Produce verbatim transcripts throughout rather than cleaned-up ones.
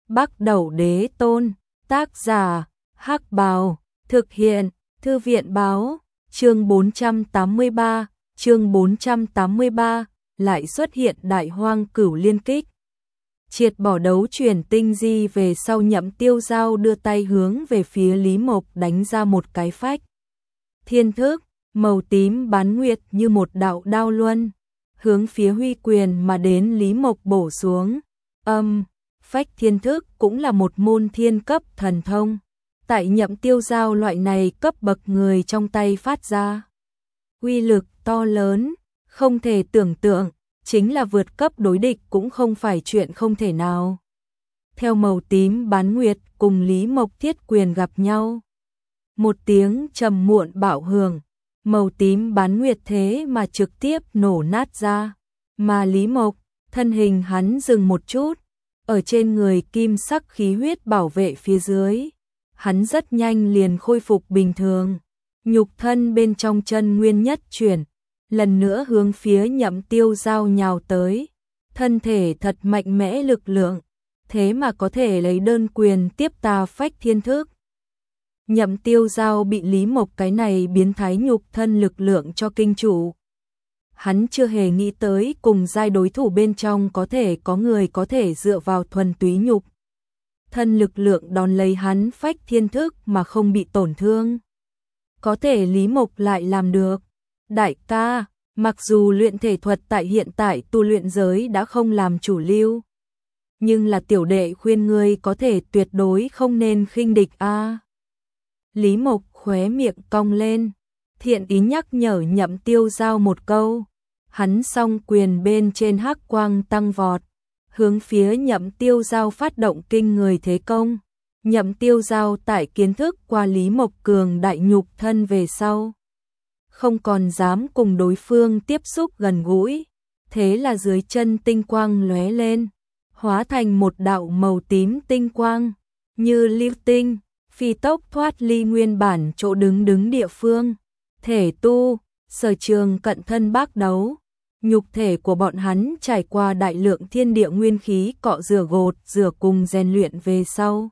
Bắc Đẩu Đế Tôn, tác giả, Hắc Bào, thực hiện, Thư viện báo, chương bốn trăm tám mươi ba, chương bốn trăm tám mươi ba, lại xuất hiện Đại Hoang Cửu Liên Kích. Triệt bỏ đấu chuyển tinh di về sau, Nhậm Tiêu Giao đưa tay hướng về phía Lý Mộc đánh ra một cái phách thiên thức, màu tím bán nguyệt như một đạo đao luân, hướng phía Huy Quyền mà đến Lý Mộc bổ xuống. Âm, phách thiên thức cũng là một môn thiên cấp thần thông. Tại Nhậm Tiêu Giao loại này cấp bậc người trong tay phát ra uy lực to lớn, không thể tưởng tượng, chính là vượt cấp đối địch cũng không phải chuyện không thể nào. Theo màu tím bán nguyệt cùng Lý Mộc thiết quyền gặp nhau, một tiếng trầm muộn bạo hưởng, màu tím bán nguyệt thế mà trực tiếp nổ nát ra, mà Lý Mộc, thân hình hắn dừng một chút, ở trên người kim sắc khí huyết bảo vệ phía dưới, hắn rất nhanh liền khôi phục bình thường, nhục thân bên trong chân nguyên nhất chuyển, lần nữa hướng phía Nhậm Tiêu Giao nhào tới, thân thể thật mạnh mẽ lực lượng, thế mà có thể lấy đơn quyền tiếp ta phách thiên thức. Nhậm Tiêu Giao bị Lý Mộc cái này biến thái nhục thân lực lượng cho kinh chủ. Hắn chưa hề nghĩ tới cùng giai đối thủ bên trong có thể có người có thể dựa vào thuần túy nhục thân lực lượng đón lấy hắn phách thiên thức mà không bị tổn thương. Có thể Lý Mộc lại làm được. Đại ca, mặc dù luyện thể thuật tại hiện tại tu luyện giới đã không làm chủ lưu, nhưng là tiểu đệ khuyên ngươi có thể tuyệt đối không nên khinh địch a. À. Lý Mộc khóe miệng cong lên, thiện ý nhắc nhở Nhậm Tiêu Giao một câu. Hắn song quyền bên trên hắc quang tăng vọt, hướng phía Nhậm Tiêu Giao phát động kinh người thế công. Nhậm Tiêu Giao tại kiến thức qua Lý Mộc cường đại nhục thân về sau, không còn dám cùng đối phương tiếp xúc gần gũi, thế là dưới chân tinh quang lóe lên, hóa thành một đạo màu tím tinh quang, như lưu tinh, phi tốc thoát ly nguyên bản chỗ đứng đứng địa phương. Thể tu, sở trường cận thân bác đấu, nhục thể của bọn hắn trải qua đại lượng thiên địa nguyên khí cọ rửa gột rửa cùng rèn luyện về sau,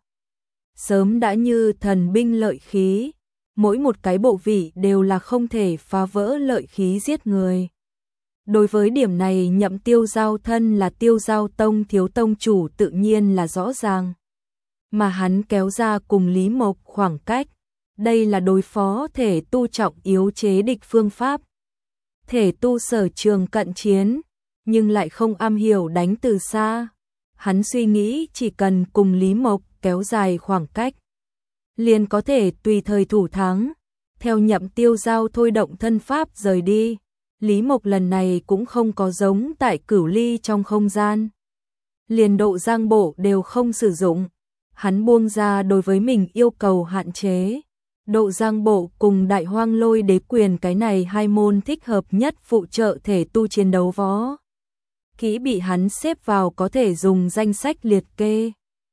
sớm đã như thần binh lợi khí, mỗi một cái bộ vị đều là không thể phá vỡ lợi khí giết người. Đối với điểm này Nhậm Tiêu Giao thân là Tiêu Giao Tông thiếu tông chủ tự nhiên là rõ ràng, mà hắn kéo ra cùng Lý Mộc khoảng cách, đây là đối phó thể tu trọng yếu chế địch phương pháp. Thể tu sở trường cận chiến, nhưng lại không am hiểu đánh từ xa. Hắn suy nghĩ chỉ cần cùng Lý Mộc kéo dài khoảng cách, liền có thể tùy thời thủ thắng. Theo Nhậm Tiêu Giao thôi động thân pháp rời đi, Lý Mộc lần này cũng không có giống tại Cửu Ly trong không gian, liền độ giang bộ đều không sử dụng. Hắn buông ra đối với mình yêu cầu hạn chế. Độ giang bộ cùng Đại Hoang Lôi Đế Quyền cái này hai môn thích hợp nhất phụ trợ thể tu chiến đấu võ kỹ bị hắn xếp vào có thể dùng danh sách liệt kê.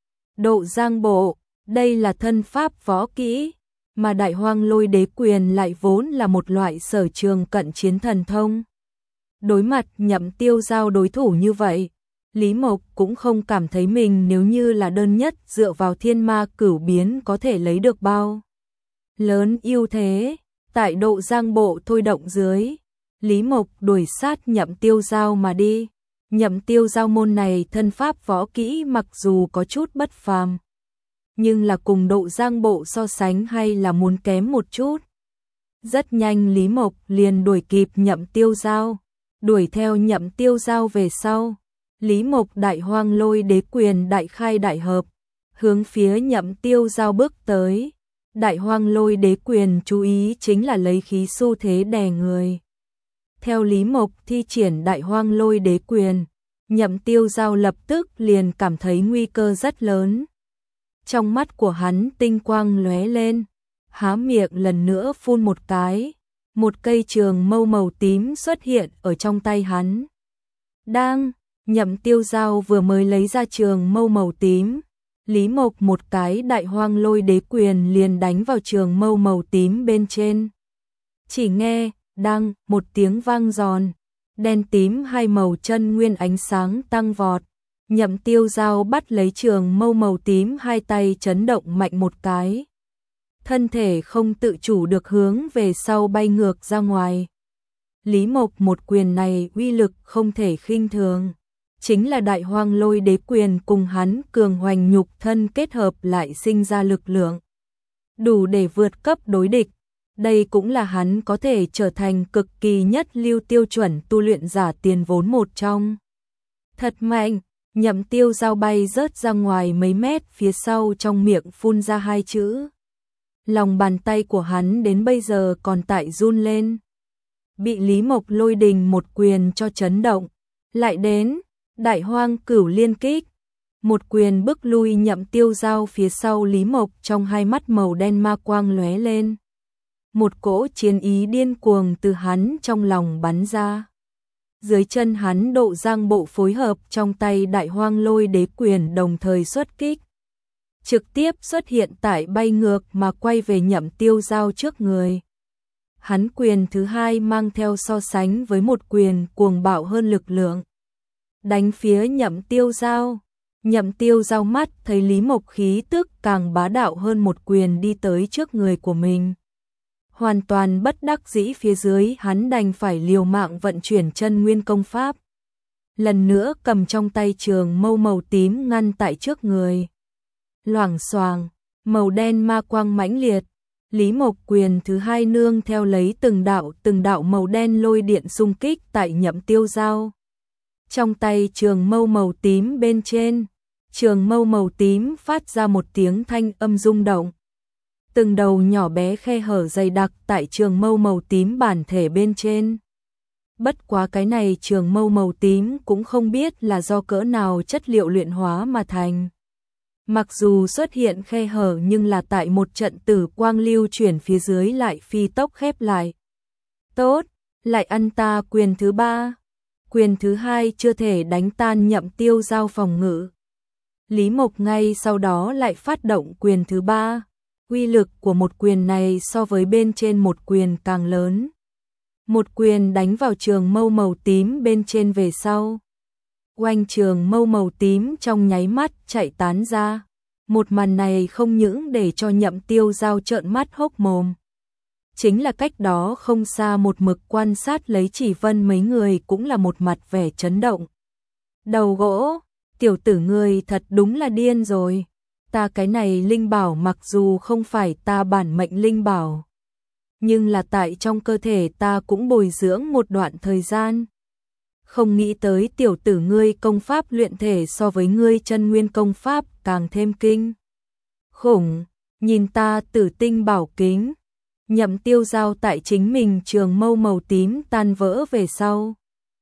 Độ giang bộ, đây là thân pháp võ kỹ, mà Đại Hoang Lôi Đế Quyền lại vốn là một loại sở trường cận chiến thần thông. Đối mặt Nhậm Tiêu Giao đối thủ như vậy, Lý Mộc cũng không cảm thấy mình nếu như là đơn nhất dựa vào thiên ma cửu biến có thể lấy được bao lớn ưu thế. Tại độ giang bộ thôi động dưới, Lý Mộc đuổi sát Nhậm Tiêu Giao mà đi. Nhậm Tiêu Giao môn này thân pháp võ kỹ mặc dù có chút bất phàm, nhưng là cùng độ giang bộ so sánh hay là muốn kém một chút. Rất nhanh Lý Mộc liền đuổi kịp Nhậm Tiêu Giao, đuổi theo Nhậm Tiêu Giao về sau, Lý Mộc Đại Hoang Lôi Đế Quyền đại khai đại hợp, hướng phía Nhậm Tiêu Giao bước tới. Đại Hoang Lôi Đế Quyền chú ý chính là lấy khí xu thế đè người. Theo Lý Mộc thi triển Đại Hoang Lôi Đế Quyền, Nhậm Tiêu Giao lập tức liền cảm thấy nguy cơ rất lớn. Trong mắt của hắn tinh quang lóe lên, há miệng lần nữa phun một cái, một cây trường mâu màu tím xuất hiện ở trong tay hắn. Đang, Nhậm Tiêu Giao vừa mới lấy ra trường mâu màu tím, Lý Mộc một cái Đại Hoang Lôi Đế Quyền liền đánh vào trường mâu màu tím bên trên. Chỉ nghe, đăng, một tiếng vang giòn, đen tím hai màu chân nguyên ánh sáng tăng vọt, Nhậm Tiêu Dao bắt lấy trường mâu màu tím, hai tay chấn động mạnh một cái. Thân thể không tự chủ được hướng về sau bay ngược ra ngoài. Lý Mộc một quyền này uy lực không thể khinh thường. Chính là Đại Hoang Lôi Đế quyền cùng hắn cường hoành nhục thân kết hợp lại sinh ra lực lượng. Đủ để vượt cấp đối địch. Đây cũng là hắn có thể trở thành cực kỳ nhất lưu tiêu chuẩn tu luyện giả tiền vốn một trong. Thật mạnh, Nhậm Tiêu Dao bay rớt ra ngoài mấy mét phía sau, trong miệng phun ra hai chữ. Lòng bàn tay của hắn đến bây giờ còn tại run lên. Bị Lý Mộc Lôi Đình một quyền cho chấn động. Lại đến, Đại Hoang Cửu Liên Kích. Một quyền bức lui Nhậm Tiêu Dao phía sau Lý Mộc, trong hai mắt màu đen ma quang lóe lên. Một cỗ chiến ý điên cuồng từ hắn trong lòng bắn ra. Dưới chân hắn độ giang bộ phối hợp, trong tay Đại Hoang Lôi Đế quyền đồng thời xuất kích. Trực tiếp xuất hiện tại bay ngược mà quay về Nhậm Tiêu Dao trước người. Hắn quyền thứ hai mang theo so sánh với một quyền cuồng bạo hơn lực lượng. Đánh phía Nhậm Tiêu Dao. Nhậm Tiêu Dao mắt thấy Lý Mộc khí tức càng bá đạo hơn, một quyền đi tới trước người của mình. Hoàn toàn bất đắc dĩ phía dưới, hắn đành phải liều mạng vận chuyển chân nguyên công pháp. Lần nữa cầm trong tay trường mâu màu tím ngăn tại trước người. Loảng xoàng, màu đen ma quang mãnh liệt. Lý Mộc quyền thứ hai nương theo lấy từng đạo từng đạo màu đen lôi điện xung kích tại Nhậm Tiêu Dao. Trong tay trường mâu màu tím bên trên, trường mâu màu tím phát ra một tiếng thanh âm rung động. Từng đầu nhỏ bé khe hở dày đặc tại trường mâu màu tím bản thể bên trên. Bất quá cái này trường mâu màu tím cũng không biết là do cỡ nào chất liệu luyện hóa mà thành. Mặc dù xuất hiện khe hở nhưng là tại một trận tử quang lưu chuyển phía dưới lại phi tốc khép lại. Tốt, lại ăn ta quyền thứ ba. Quyền thứ hai chưa thể đánh tan Nhậm Tiêu Dao phòng ngự. Lý Mộc ngay sau đó lại phát động quyền thứ ba. Uy lực của một quyền này so với bên trên một quyền càng lớn. Một quyền đánh vào trường mâu màu tím bên trên về sau. Oanh, trường mâu màu tím trong nháy mắt chạy tán ra. Một màn này không những để cho Nhậm Tiêu Dao trợn mắt hốc mồm. Chính là cách đó không xa một mực quan sát lấy Chỉ Vân mấy người cũng là một mặt vẻ chấn động. Đầu gỗ, tiểu tử ngươi thật đúng là điên rồi. Ta cái này linh bảo mặc dù không phải ta bản mệnh linh bảo, nhưng là tại trong cơ thể ta cũng bồi dưỡng một đoạn thời gian. Không nghĩ tới tiểu tử ngươi công pháp luyện thể so với ngươi chân nguyên công pháp càng thêm kinh khủng. Nhìn ta Tử Tinh Bảo Kính. Nhậm Tiêu Dao tại chính mình trường mâu màu tím tan vỡ về sau,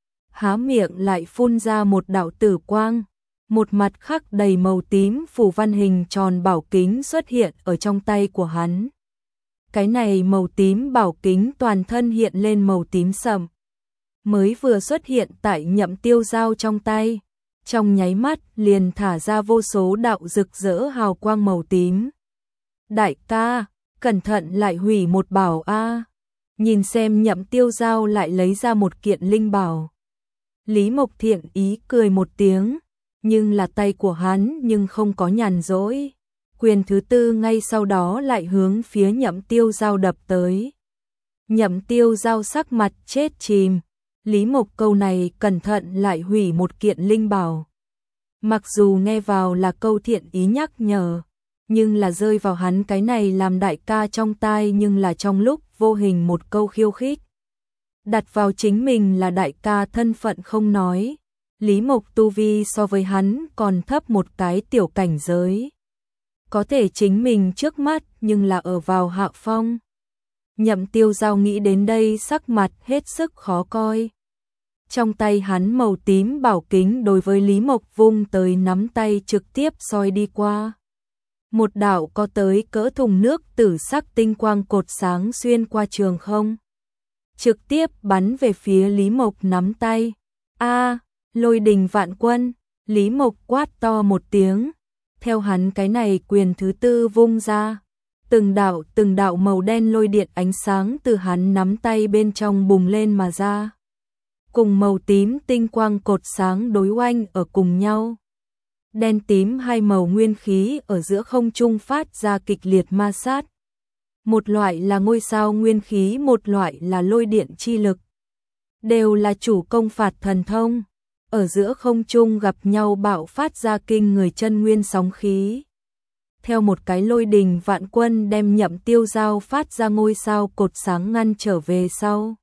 há miệng lại phun ra một đạo tử quang. Một mặt khắc đầy màu tím phủ văn hình tròn bảo kính xuất hiện ở trong tay của hắn. Cái này màu tím bảo kính toàn thân hiện lên màu tím sậm. Mới vừa xuất hiện tại Nhậm Tiêu Dao trong tay, trong nháy mắt liền thả ra vô số đạo rực rỡ hào quang màu tím. Đại ca, cẩn thận lại hủy một bảo a. Nhìn xem Nhậm Tiêu Dao lại lấy ra một kiện linh bảo. Lý Mộc thiện ý cười một tiếng, nhưng là tay của hắn nhưng không có nhàn rỗi. Quyền thứ tư ngay sau đó lại hướng phía Nhậm Tiêu Dao đập tới. Nhậm Tiêu Dao sắc mặt chết chìm. Lý Mộc câu này cẩn thận lại hủy một kiện linh bảo. Mặc dù nghe vào là câu thiện ý nhắc nhở, nhưng là rơi vào hắn cái này làm đại ca trong tai nhưng là trong lúc vô hình một câu khiêu khích. Đặt vào chính mình là đại ca thân phận không nói, Lý Mộc tu vi so với hắn còn thấp một cái tiểu cảnh giới. Có thể chính mình trước mắt nhưng là ở vào hạ phong. Nhậm Tiêu Dao nghĩ đến đây sắc mặt hết sức khó coi. Trong tay hắn màu tím bảo kính đối với Lý Mộc vung tới, nắm tay trực tiếp soi đi qua. Một đạo có tới cỡ thùng nước tử sắc tinh quang cột sáng xuyên qua trường không, trực tiếp bắn về phía Lý Mộc nắm tay. A, Lôi Đình Vạn Quân! Lý Mộc quát to một tiếng. Theo hắn cái này quyền thứ tư vung ra, từng đạo từng đạo màu đen lôi điện ánh sáng từ hắn nắm tay bên trong bùng lên mà ra. Cùng màu tím tinh quang cột sáng đối oanh ở cùng nhau. đen tím hai màu nguyên khí ở giữa không trung phát ra kịch liệt ma sát. Một loại là ngôi sao nguyên khí, một loại là lôi điện chi lực. Đều là chủ công phạt thần thông. Ở giữa không trung gặp nhau bạo phát ra kinh người chân nguyên sóng khí. Theo một cái lôi đình vạn quân đem Nhậm Tiêu Giao phát ra ngôi sao cột sáng ngăn trở về sau.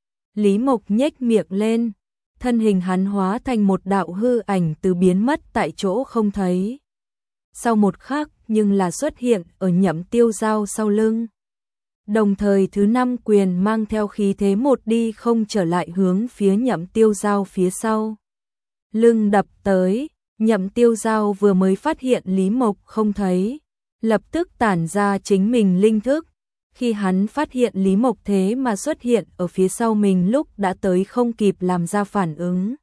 Lý Mộc nhếch miệng lên, thân hình hắn hóa thành một đạo hư ảnh từ biến mất tại chỗ không thấy. Sau một khắc nhưng là xuất hiện ở Nhậm Tiêu Giao sau lưng. Đồng thời thứ năm quyền mang theo khí thế một đi không trở lại hướng phía Nhậm Tiêu Giao phía sau. Lưng đập tới, Nhậm Tiêu Giao vừa mới phát hiện Lý Mộc không thấy, lập tức tản ra chính mình linh thức. Khi hắn phát hiện Lý Mộc thế mà xuất hiện ở phía sau mình lúc đã tới không kịp làm ra phản ứng.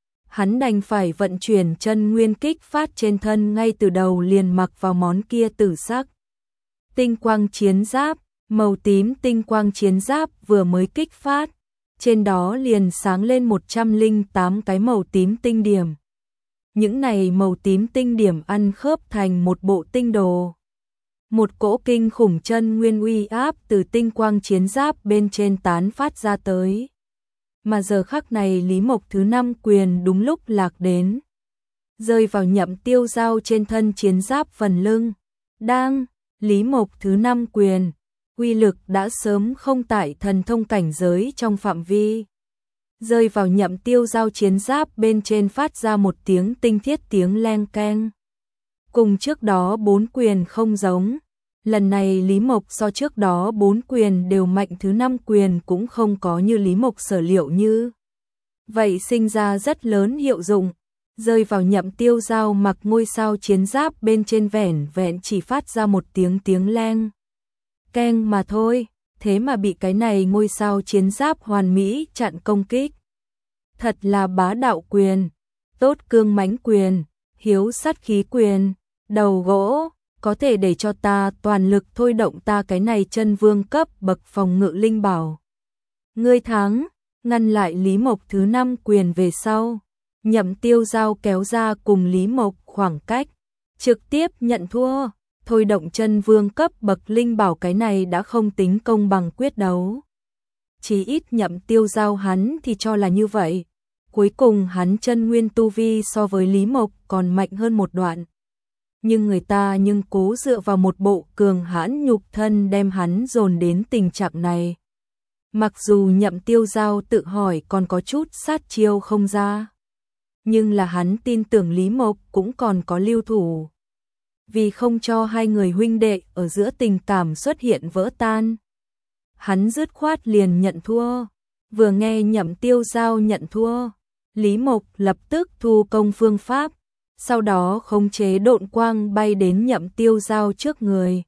Hắn đành phải vận chuyển chân nguyên kích phát trên thân, ngay từ đầu liền mặc vào món kia tử sắc tinh quang chiến giáp. Màu tím tinh quang chiến giáp vừa mới kích phát, trên đó liền sáng lên một trăm lẻ tám cái màu tím tinh điểm. Những này màu tím tinh điểm ăn khớp thành một bộ tinh đồ. Một cỗ kinh khủng chân nguyên uy áp từ tinh quang chiến giáp bên trên tán phát ra tới. Mà giờ khắc này Lý Mộc thứ năm quyền đúng lúc lạc đến, rơi vào Nhậm Tiêu Giao trên thân chiến giáp phần lưng. Đang, Lý Mộc thứ năm quyền uy lực đã sớm không tại thần thông cảnh giới trong phạm vi. Rơi vào Nhậm Tiêu Giao chiến giáp bên trên phát ra một tiếng tinh thiết tiếng leng keng. Cùng trước đó bốn quyền không giống, lần này Lý Mộc so trước đó bốn quyền đều mạnh, thứ năm quyền cũng không có như Lý Mộc sở liệu như vậy sinh ra rất lớn hiệu dụng. Rơi vào Nhậm Tiêu Giao mặc ngôi sao chiến giáp bên trên vẻn vẹn chỉ phát ra một tiếng tiếng leng keng mà thôi, thế mà bị cái này ngôi sao chiến giáp hoàn mỹ chặn công kích. Thật là bá đạo quyền, tốt cương mãnh quyền, hiếu sát khí quyền, đầu gỗ, có thể để cho ta toàn lực thôi động ta cái này chân vương cấp bậc phòng ngự linh bảo. Ngươi thắng, ngăn lại Lý Mộc thứ năm quyền về sau, Nhậm Tiêu Giao kéo ra cùng Lý Mộc khoảng cách, trực tiếp nhận thua. Thôi động chân vương cấp bậc linh bảo cái này đã không tính công bằng quyết đấu. Chỉ ít Nhậm Tiêu Giao hắn thì cho là như vậy. Cuối cùng hắn chân nguyên tu vi so với Lý Mộc còn mạnh hơn một đoạn. Nhưng người ta nhưng cố dựa vào một bộ cường hãn nhục thân đem hắn dồn đến tình trạng này. Mặc dù Nhậm Tiêu Giao tự hỏi còn có chút sát chiêu không ra, nhưng là hắn tin tưởng Lý Mộc cũng còn có lưu thủ. Vì không cho hai người huynh đệ ở giữa tình cảm xuất hiện vỡ tan, hắn dứt khoát liền nhận thua. Vừa nghe Nhậm Tiêu Giao nhận thua, Lý Mộc lập tức thu công phương pháp, sau đó khống chế độn quang bay đến Nhậm Tiêu Giao trước người.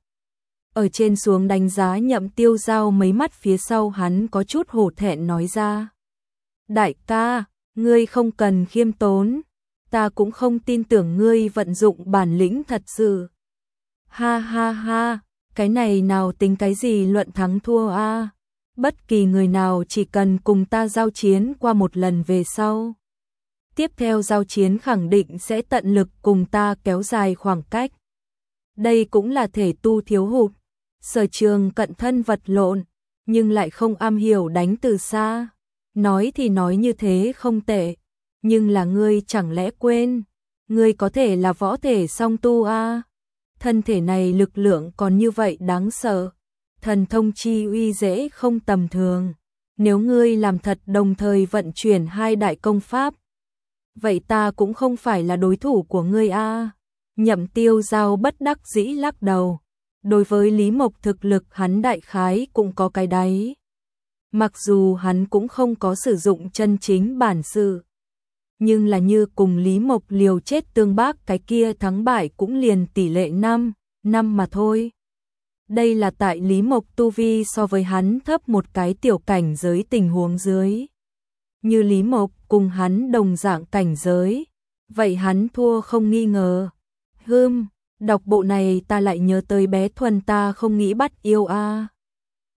Ở trên xuống đánh giá Nhậm Tiêu Giao mấy mắt phía sau, hắn có chút hổ thẹn nói ra: đại ca, ngươi không cần khiêm tốn, ta cũng không tin tưởng ngươi vận dụng bản lĩnh thật sự. Ha ha ha, cái này nào tính cái gì luận thắng thua a? À? Bất kỳ người nào chỉ cần cùng ta giao chiến qua một lần về sau, tiếp theo giao chiến khẳng định sẽ tận lực cùng ta kéo dài khoảng cách. Đây cũng là thể tu thiếu hụt, sở trường cận thân vật lộn, nhưng lại không am hiểu đánh từ xa. Nói thì nói như thế không tệ, nhưng là ngươi chẳng lẽ quên, ngươi có thể là võ thể song tu a? À? Thân thể này lực lượng còn như vậy đáng sợ, thần thông chi uy dễ không tầm thường. Nếu ngươi làm thật đồng thời vận chuyển hai đại công pháp, vậy ta cũng không phải là đối thủ của ngươi a. À? Nhậm Tiêu Giao bất đắc dĩ lắc đầu. Đối với Lý Mộc thực lực hắn đại khái cũng có cái đáy. Mặc dù hắn cũng không có sử dụng chân chính bản sự, nhưng là như cùng Lý Mộc liều chết tương bác, cái kia thắng bại cũng liền tỷ lệ năm, năm mà thôi. Đây là tại Lý Mộc tu vi so với hắn thấp một cái tiểu cảnh giới tình huống dưới. Như Lý Mộc cùng hắn đồng dạng cảnh giới, vậy hắn thua không nghi ngờ. Hừm, đọc bộ này ta lại nhớ tới bé Thuần ta không nghĩ bắt yêu a.